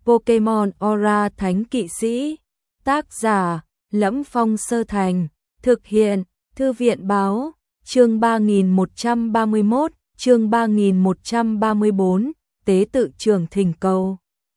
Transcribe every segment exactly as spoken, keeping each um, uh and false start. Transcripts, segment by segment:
Pokemon Aura Thánh Kỵ Sĩ. Tác giả: Lẫm Phong Sơ Thành. Thực hiện: Thư viện báo. Chương ba nghìn một trăm ba mươi mốt, chương ba nghìn một trăm ba mươi bốn, tế tự trưởng thỉnh cầu.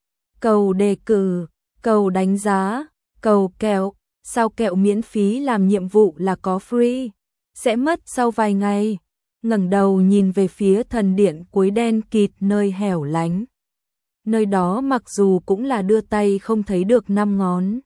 Cầu đề cử, cầu đánh giá, cầu kẹo, sao kẹo miễn phí làm nhiệm vụ là có free, sẽ mất sau vài ngày. Ngẩng đầu nhìn về phía thần điện cuối đen kịt nơi hẻo lánh. Nơi đó mặc dù cũng là đưa tay không thấy được năm ngón.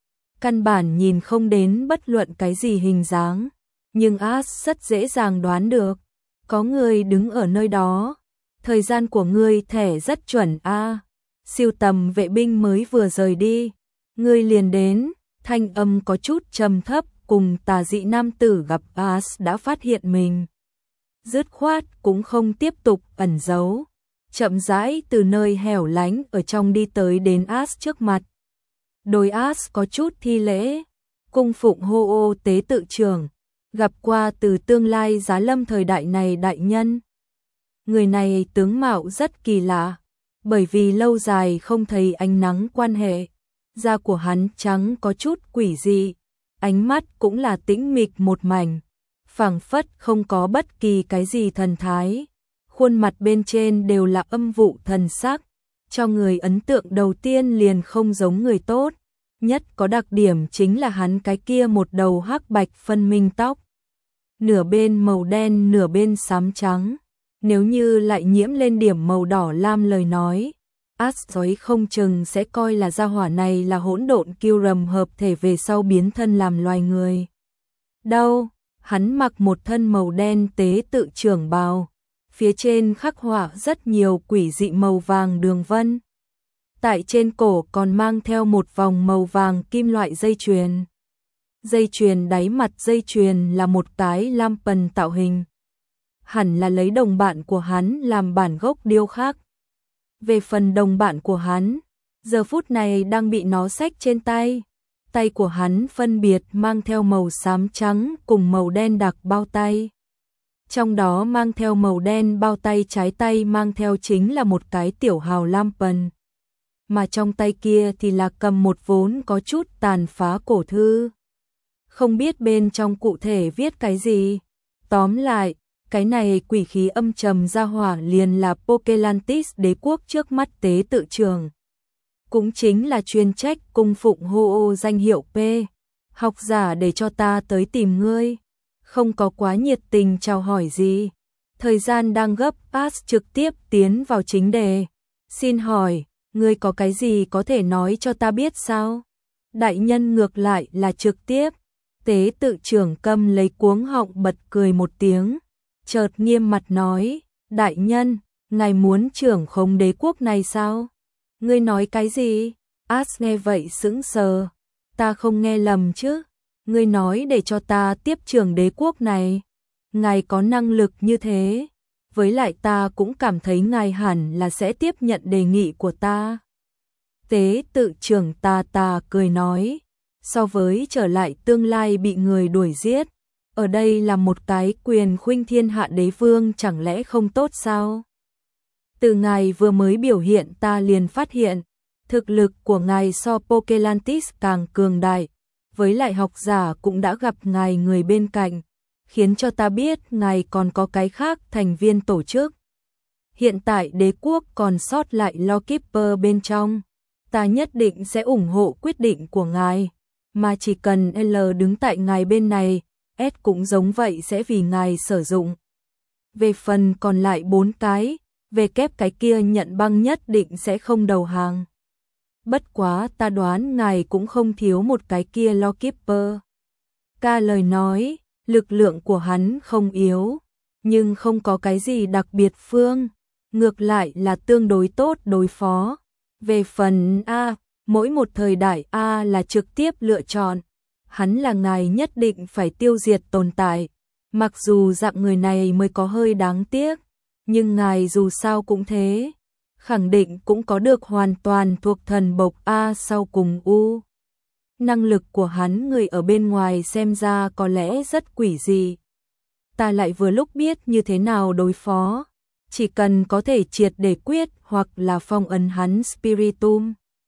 Căn bản nhìn không đến bất luận cái gì hình dáng. Nhưng Ash rất dễ dàng đoán được. Có người đứng ở nơi đó. Thời gian của ngươi thẻ rất chuẩn a. À. Siêu tầm vệ binh mới vừa rời đi. Ngươi liền đến. Thanh âm có chút trầm thấp cùng tà dị nam tử gặp Ash đã phát hiện mình. Dứt khoát cũng không tiếp tục ẩn giấu. Chậm rãi từ nơi hẻo lánh ở trong đi tới đến Ash trước mặt. Đôi Ash có chút thi lễ. Cung phụng hô ô tế tự trưởng. Gặp qua từ tương lai giá lâm thời đại này đại nhân. Người này tướng mạo rất kỳ lạ. Bởi vì lâu dài không thấy ánh nắng quan hệ. Da của hắn trắng có chút quỷ dị. Ánh mắt cũng là tĩnh mịch một mảnh. Phảng phất không có bất kỳ cái gì thần thái. Khuôn mặt bên trên đều là âm vụ thần sắc. Cho người ấn tượng đầu tiên liền không giống người tốt. Nhất có đặc điểm chính là hắn cái kia một đầu hắc bạch phân minh tóc. Nửa bên màu đen nửa bên xám trắng. Nếu như lại nhiễm lên điểm màu đỏ lam lời nói. Ash không chừng sẽ coi là gia hỏa này là hỗn độn kiêu rầm hợp thể về sau biến thân làm loài người. Đâu, hắn mặc một thân màu đen tế tự trưởng bào. Phía trên khắc họa rất nhiều quỷ dị màu vàng đường vân. Tại trên cổ còn mang theo một vòng màu vàng kim loại dây chuyền. Dây chuyền đáy mặt dây chuyền là một cái lam pần tạo hình. Hẳn là lấy đồng bạn của hắn làm bản gốc điêu khắc. Về phần đồng bạn của hắn, giờ phút này đang bị nó xách trên tay. Tay của hắn phân biệt mang theo màu xám trắng cùng màu đen đặc bao tay. Trong đó mang theo màu đen bao tay trái tay mang theo chính là một cái tiểu hào lam pần. Mà trong tay kia thì là cầm một vốn có chút tàn phá cổ thư. Không biết bên trong cụ thể viết cái gì. Tóm lại, cái này quỷ khí âm trầm ra hỏa liền là Pokelantis đế quốc trước mắt tế tự trường. Cũng chính là chuyên trách cung phụng hô ô danh hiệu P. Học giả để cho ta tới tìm ngươi. Không có quá nhiệt tình chào hỏi gì. Thời gian đang gấp, Ash trực tiếp tiến vào chính đề. Xin hỏi, ngươi có cái gì có thể nói cho ta biết sao? Đại nhân ngược lại là trực tiếp. Tế tự trưởng câm lấy cuống họng bật cười một tiếng. Chợt nghiêm mặt nói, đại nhân, ngài muốn trưởng khống đế quốc này sao? Ngươi nói cái gì? Ash nghe vậy sững sờ. Ta không nghe lầm chứ? Ngươi nói để cho ta tiếp trưởng đế quốc này. Ngài có năng lực như thế. Với lại ta cũng cảm thấy ngài hẳn là sẽ tiếp nhận đề nghị của ta. Tế tự trưởng ta ta cười nói. So với trở lại tương lai bị người đuổi giết. Ở đây là một cái quyền khuynh thiên hạ đế vương chẳng lẽ không tốt sao? Từ ngài vừa mới biểu hiện ta liền phát hiện. Thực lực của ngài so Pokelantis càng cường đại. Với lại học giả cũng đã gặp ngài người bên cạnh, khiến cho ta biết ngài còn có cái khác thành viên tổ chức. Hiện tại đế quốc còn sót lại Lawkeeper bên trong, ta nhất định sẽ ủng hộ quyết định của ngài, mà chỉ cần L đứng tại ngài bên này, S cũng giống vậy sẽ vì ngài sử dụng. Về phần còn lại bốn cái, về kép cái kia nhận băng nhất định sẽ không đầu hàng. Bất quá ta đoán ngài cũng không thiếu một cái kia Lawkeeper. Ca lời nói, lực lượng của hắn không yếu, nhưng không có cái gì đặc biệt phương, ngược lại là tương đối tốt đối phó. Về phần A, mỗi một thời đại A là trực tiếp lựa chọn, hắn là ngài nhất định phải tiêu diệt tồn tại. Mặc dù dạng người này mới có hơi đáng tiếc, nhưng ngài dù sao cũng thế. Khẳng định cũng có được hoàn toàn thuộc thần bộc A sau cùng U. Năng lực của hắn người ở bên ngoài xem ra có lẽ rất quỷ dị. Ta lại vừa lúc biết như thế nào đối phó. Chỉ cần có thể triệt để quyết hoặc là phong ấn hắn Spiritomb,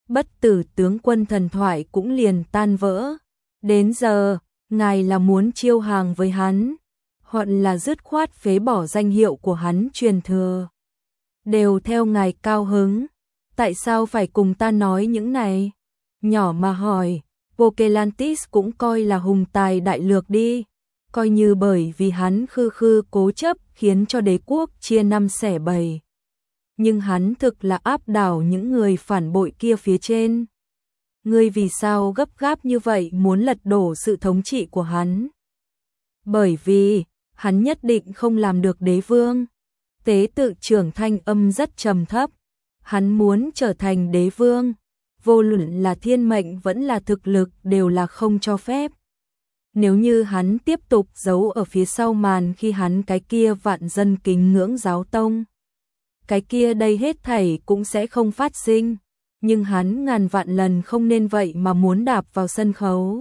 bất tử tướng quân thần thoại cũng liền tan vỡ. Đến giờ, ngài là muốn chiêu hàng với hắn, hoặc là dứt khoát phế bỏ danh hiệu của hắn truyền thừa. Đều theo ngài cao hứng, tại sao phải cùng ta nói những này? Nhỏ mà hỏi, Vokelantis cũng coi là hùng tài đại lược đi, coi như bởi vì hắn khư khư cố chấp khiến cho đế quốc chia năm xẻ bảy. Nhưng hắn thực là áp đảo những người phản bội kia phía trên. Ngươi vì sao gấp gáp như vậy muốn lật đổ sự thống trị của hắn? Bởi vì, hắn nhất định không làm được đế vương. Tế tự trưởng thanh âm rất trầm thấp. Hắn muốn trở thành đế vương. Vô luận là thiên mệnh vẫn là thực lực đều là không cho phép. Nếu như hắn tiếp tục giấu ở phía sau màn khi hắn cái kia vạn dân kính ngưỡng giáo tông, cái kia đây hết thảy cũng sẽ không phát sinh. Nhưng hắn ngàn vạn lần không nên vậy mà muốn đạp vào sân khấu.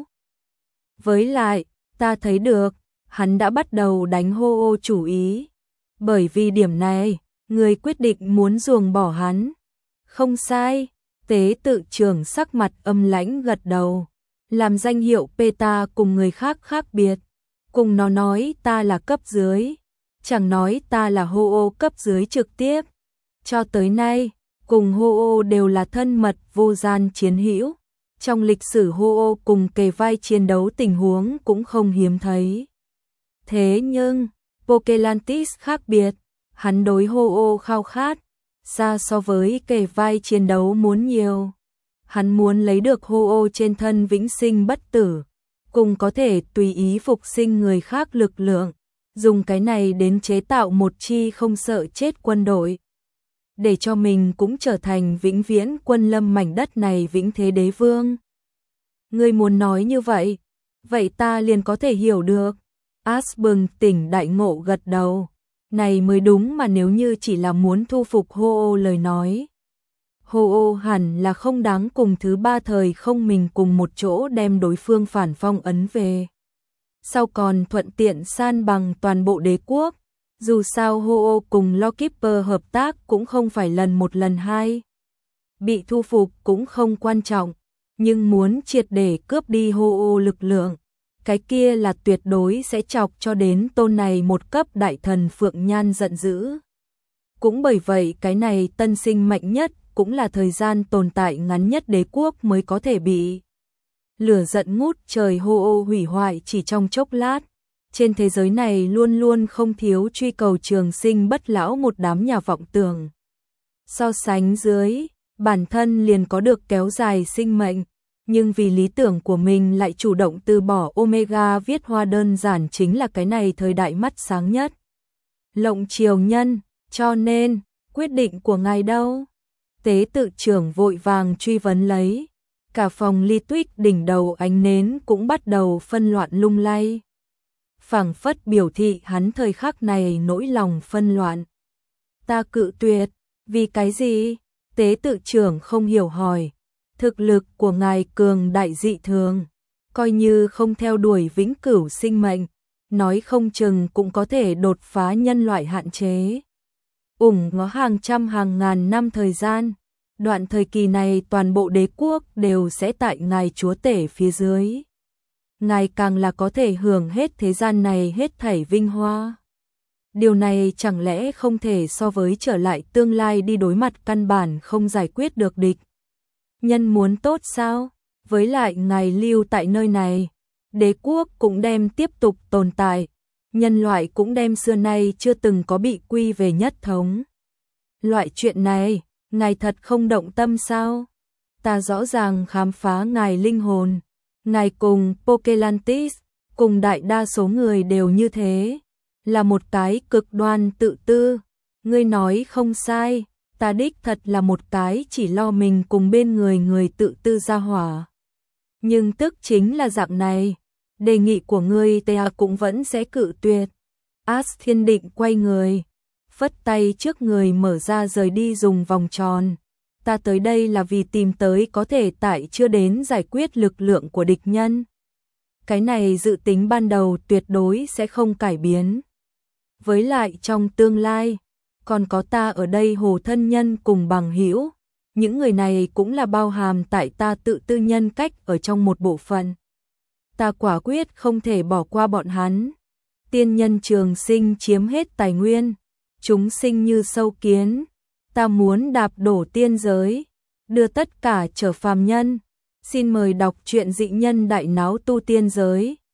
Với lại, ta thấy được, hắn đã bắt đầu đánh hô ô chủ ý. Bởi vì điểm này, người quyết định muốn ruồng bỏ hắn. Không sai, tế tự trưởng sắc mặt âm lãnh gật đầu. Làm danh hiệu Peta cùng người khác khác biệt. Cùng nó nói ta là cấp dưới. Chẳng nói ta là hô ô cấp dưới trực tiếp. Cho tới nay, cùng hô ô đều là thân mật vô gian chiến hữu. Trong lịch sử hô ô cùng kề vai chiến đấu tình huống cũng không hiếm thấy. Thế nhưng, Vokelantis khác biệt, hắn đối hô ô khao khát, xa so với kề vai chiến đấu muốn nhiều. Hắn muốn lấy được hô ô trên thân vĩnh sinh bất tử, cùng có thể tùy ý phục sinh người khác lực lượng, dùng cái này đến chế tạo một chi không sợ chết quân đội. Để cho mình cũng trở thành vĩnh viễn quân lâm mảnh đất này vĩnh thế đế vương. Ngươi muốn nói như vậy, vậy ta liền có thể hiểu được. As bừng tỉnh đại ngộ gật đầu. Này mới đúng mà nếu như chỉ là muốn thu phục hô ô lời nói. Hô ô hẳn là không đáng cùng thứ ba thời không mình cùng một chỗ đem đối phương phản phong ấn về. Sau còn thuận tiện san bằng toàn bộ đế quốc. Dù sao hô ô cùng Lawkeeper hợp tác cũng không phải lần một lần hai. Bị thu phục cũng không quan trọng, nhưng muốn triệt để cướp đi hô ô lực lượng, cái kia là tuyệt đối sẽ chọc cho đến tôn này một cấp đại thần Phượng Nhan giận dữ. Cũng bởi vậy cái này tân sinh mạnh nhất cũng là thời gian tồn tại ngắn nhất đế quốc mới có thể bị lửa giận ngút trời hô ô hủy hoại chỉ trong chốc lát. Trên thế giới này luôn luôn không thiếu truy cầu trường sinh bất lão một đám nhà vọng tưởng. So sánh dưới, bản thân liền có được kéo dài sinh mệnh, nhưng vì lý tưởng của mình lại chủ động từ bỏ Omega viết hoa đơn giản chính là cái này thời đại mắt sáng nhất. Lộng triều nhân, cho nên, quyết định của ngài đâu? Tế tự trưởng vội vàng truy vấn lấy. Cả phòng ly tuyết đỉnh đầu ánh nến cũng bắt đầu phân loạn lung lay. Phảng phất biểu thị hắn thời khắc này nỗi lòng phân loạn. Ta cự tuyệt, vì cái gì? Tế tự trưởng không hiểu hỏi. Thực lực của ngài cường đại dị thường, coi như không theo đuổi vĩnh cửu sinh mệnh, nói không chừng cũng có thể đột phá nhân loại hạn chế. Ủng ngó hàng trăm hàng ngàn năm thời gian, đoạn thời kỳ này toàn bộ đế quốc đều sẽ tại ngài chúa tể phía dưới. Ngài càng là có thể hưởng hết thế gian này hết thảy vinh hoa. Điều này chẳng lẽ không thể so với trở lại tương lai đi đối mặt căn bản không giải quyết được địch. Nhân muốn tốt sao? Với lại ngài lưu tại nơi này, đế quốc cũng đem tiếp tục tồn tại, nhân loại cũng đem xưa nay chưa từng có bị quy về nhất thống. Loại chuyện này, ngài thật không động tâm sao? Ta rõ ràng khám phá ngài linh hồn, ngài cùng Vokelantis, cùng đại đa số người đều như thế, là một cái cực đoan tự tư. Ngươi nói không sai, ta đích thật là một cái chỉ lo mình cùng bên người người tự tư ra hỏa. Nhưng tức chính là dạng này, đề nghị của ngươi ta cũng vẫn sẽ cự tuyệt. As Thiên Định quay người, phất tay trước người mở ra rời đi dùng vòng tròn. Ta tới đây là vì tìm tới có thể tại chưa đến giải quyết lực lượng của địch nhân. Cái này dự tính ban đầu tuyệt đối sẽ không cải biến. Với lại trong tương lai, còn có ta ở đây hồ thân nhân cùng bằng hữu, những người này cũng là bao hàm tại ta tự tư nhân cách ở trong một bộ phận. Ta quả quyết không thể bỏ qua bọn hắn. Tiên nhân trường sinh chiếm hết tài nguyên, chúng sinh như sâu kiến, ta muốn đạp đổ tiên giới, đưa tất cả trở phàm nhân. Xin mời đọc truyện Dị Nhân Đại Náo Tu Tiên Giới.